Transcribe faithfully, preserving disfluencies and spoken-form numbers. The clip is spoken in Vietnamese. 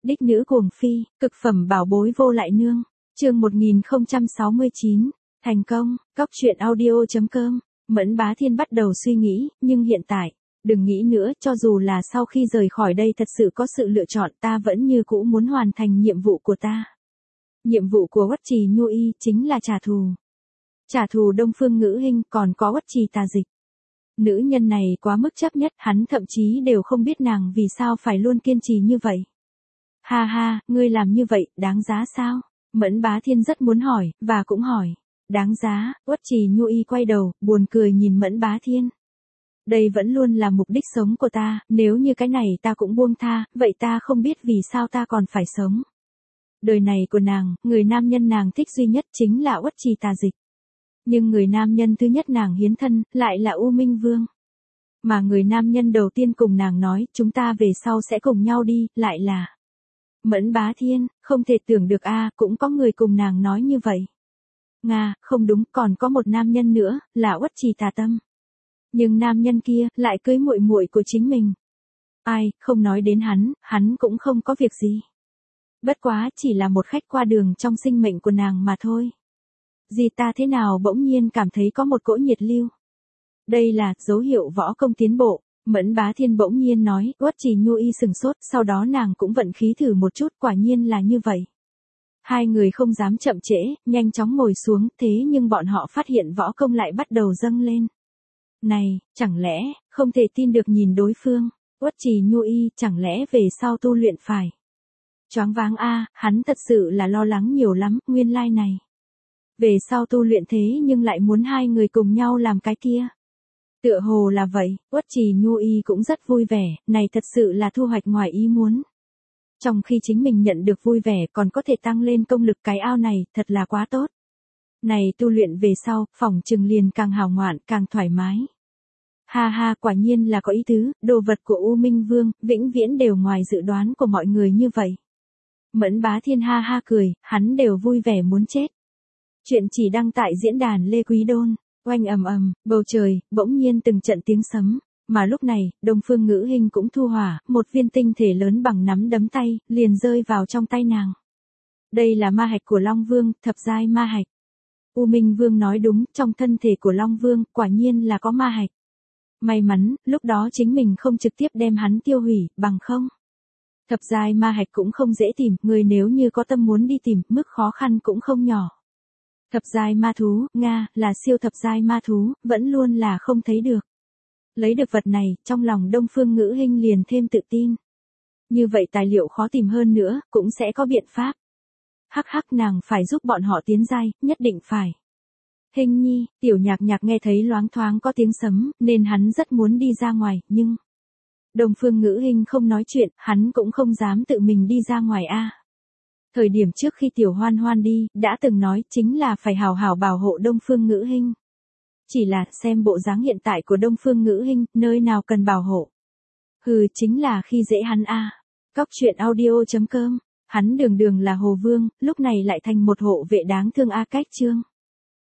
Đích nữ cuồng phi, cực phẩm bảo bối vô lại nương. Chương một nghìn không trăm sáu mươi chín, thành công. Cóc truyện audio chấm com. Mẫn Bá Thiên bắt đầu suy nghĩ, nhưng hiện tại, đừng nghĩ nữa, cho dù là sau khi rời khỏi đây thật sự có sự lựa chọn, ta vẫn như cũ muốn hoàn thành nhiệm vụ của ta. Nhiệm vụ của Uất Trì Nhu Y chính là trả thù. Trả thù Đông Phương Ngữ Hinh, còn có Uất Trì Tà Dịch. Nữ nhân này quá mức chấp nhất, hắn thậm chí đều không biết nàng vì sao phải luôn kiên trì như vậy. Ha ha, ngươi làm như vậy, đáng giá sao? Mẫn Bá Thiên rất muốn hỏi, và cũng hỏi. Đáng giá. Uất Trì Nhu Y quay đầu, buồn cười nhìn Mẫn Bá Thiên. Đây vẫn luôn là mục đích sống của ta, nếu như cái này ta cũng buông tha, vậy ta không biết vì sao ta còn phải sống. Đời này của nàng, người nam nhân nàng thích duy nhất chính là Uất Trì Tà Dịch. Nhưng người nam nhân thứ nhất nàng hiến thân, lại là U Minh Vương. Mà người nam nhân đầu tiên cùng nàng nói, chúng ta về sau sẽ cùng nhau đi, lại là Mẫn Bá Thiên. Không thể tưởng được a, cũng có người cùng nàng nói như vậy. Nga, không đúng, còn có một nam nhân nữa, là Uất Trì Tà Tâm. Nhưng nam nhân kia, lại cưới muội muội của chính mình. Ai, không nói đến hắn, hắn cũng không có việc gì. Bất quá, chỉ là một khách qua đường trong sinh mệnh của nàng mà thôi. Gì ta thế nào bỗng nhiên cảm thấy có một cỗ nhiệt lưu. Đây là dấu hiệu võ công tiến bộ. Mẫn Bá Thiên bỗng nhiên nói. Uất Trì Nhu Y sừng sốt, sau đó nàng cũng vận khí thử một chút, quả nhiên là như vậy. Hai người không dám chậm trễ, nhanh chóng ngồi xuống, thế nhưng bọn họ phát hiện võ công lại bắt đầu dâng lên. Này, chẳng lẽ, không thể tin được nhìn đối phương, Uất Trì Nhu Y, chẳng lẽ về sau tu luyện phải. Choáng váng a, hắn thật sự là lo lắng nhiều lắm, nguyên lai like này. Về sau tu luyện thế nhưng lại muốn hai người cùng nhau làm cái kia. Tựa hồ là vậy, Uất Trì Nhu Y cũng rất vui vẻ, này thật sự là thu hoạch ngoài ý muốn. Trong khi chính mình nhận được vui vẻ còn có thể tăng lên công lực, cái ao này, thật là quá tốt. Này tu luyện về sau, phỏng chừng liền càng hào ngoạn, càng thoải mái. Ha ha, quả nhiên là có ý tứ, đồ vật của U Minh Vương, vĩnh viễn đều ngoài dự đoán của mọi người như vậy. Mẫn Bá Thiên ha ha cười, hắn đều vui vẻ muốn chết. Chuyện chỉ đăng tại diễn đàn Lê Quý Đôn. Oanh ầm ầm, bầu trời, bỗng nhiên từng trận tiếng sấm. Mà lúc này, Đông Phương Ngữ Hinh cũng thu hỏa, một viên tinh thể lớn bằng nắm đấm tay, liền rơi vào trong tay nàng. Đây là ma hạch của Long Vương, thập giai ma hạch. U Minh Vương nói đúng, trong thân thể của Long Vương, quả nhiên là có ma hạch. May mắn, lúc đó chính mình không trực tiếp đem hắn tiêu hủy, bằng không. Thập giai ma hạch cũng không dễ tìm, người nếu như có tâm muốn đi tìm, mức khó khăn cũng không nhỏ. Thập giai ma thú, Nga, là siêu thập giai ma thú, vẫn luôn là không thấy được. Lấy được vật này, trong lòng Đông Phương Ngữ Hinh liền thêm tự tin. Như vậy tài liệu khó tìm hơn nữa, cũng sẽ có biện pháp. Hắc hắc, nàng phải giúp bọn họ tiến giai, nhất định phải. Hinh nhi, Tiểu Nhạc Nhạc nghe thấy loáng thoáng có tiếng sấm, nên hắn rất muốn đi ra ngoài, nhưng Đông Phương Ngữ Hinh không nói chuyện, hắn cũng không dám tự mình đi ra ngoài a. Thời điểm trước khi Tiểu Hoan Hoan đi, đã từng nói chính là phải hào hào bảo hộ Đông Phương Ngữ Hinh. Chỉ là xem bộ dáng hiện tại của Đông Phương Ngữ Hinh, nơi nào cần bảo hộ. Hừ, chính là khi dễ hắn a. Cóc truyện audio chấm com. Hắn đường đường là Hồ Vương, lúc này lại thành một hộ vệ đáng thương a. Cách chương.